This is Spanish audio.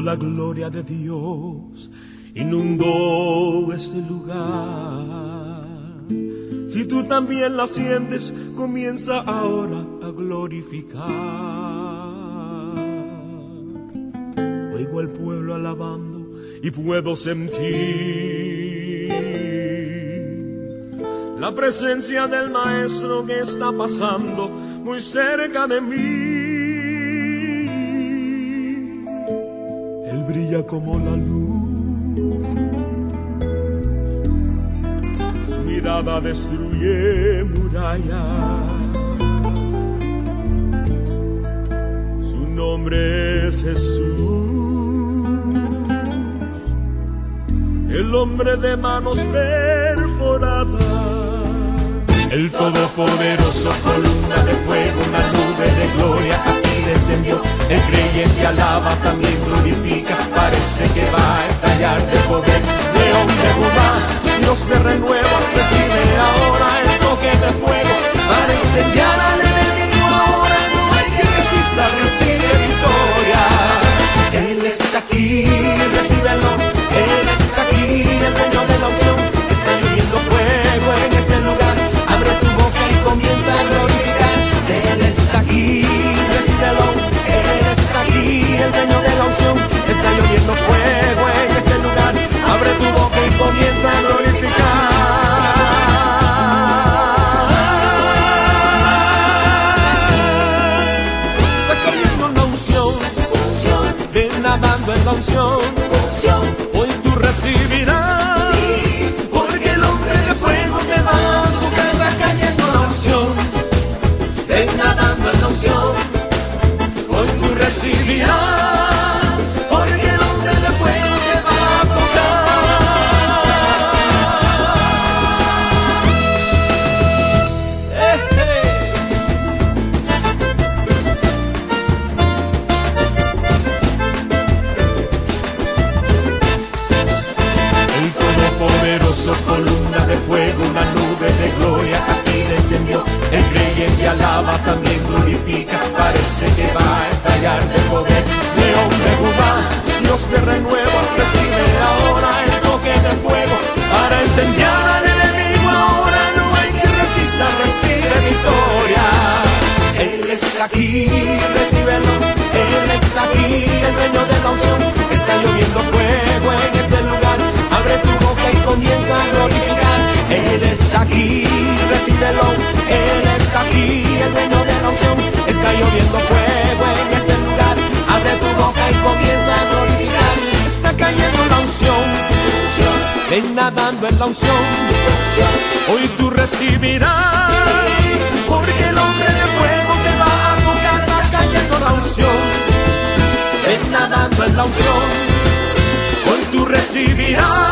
la gloria de Dios inundó este lugar. Si tú también la sientes, comienza ahora a glorificar. Oigo al pueblo alabando y puedo sentir la presencia del Maestro que está pasando muy cerca de mí. Él brilla como la luz, su mirada destruye murallas, su nombre es Jesús, el hombre de manos perforadas, el todopoderoso, columna de fuego, una nube de gloria aquí descendió. El creyente alaba, también glorifica, parece que va a estallar de poder. León de Judá, Dios de renuevo, recibe ahora el toque de fuego para incendiar al enemigo. Ahora no hay que resista, recibe victoria. Él está aquí, recíbelo. Él está aquí, el dueño de la unción. Está lloviendo fuego en este lugar. Abre tu boca y comienza a glorificar. Él está aquí, recíbelo. Él está aquí, el dueño de la unción. Está lloviendo fuego en este lugar. Abre tu boca y comienza a glorificar. Está cayendo la unción, ven nadando en la unción. Hoy tú recibirás, porque el hombre de fuego te va a tocar. Está cayendo la unción, ven nadando en la unción. Hoy tú recibirás, porque el hombre de fuego te va a tocar. El todopoderoso, columna de fuego, una nube de gloria aquí descendió. El creyente alaba, también glorifica, parece que va a estallar de poder. León de Judá, Dios de renuevo, recibe ahora el toque de fuego para incendiar al enemigo. Ahora no hay que resista, recibe victoria. Él está aquí, recíbelo. Él está aquí, el dueño de la unción. Está lloviendo fuego en este lugar. Abre tu boca y comienza a glorificar. Él está aquí, recíbelo. Él está aquí, el dueño de la unción. Está lloviendo fuego en este lugar. Abre tu boca y comienza a glorificar. Está cayendo la unción, ven nadando en la unción. Hoy tú recibirás, porque el hombre de fuego te va a tocar. Está cayendo la unción, ven nadando en la unción. Hoy tú recibirás.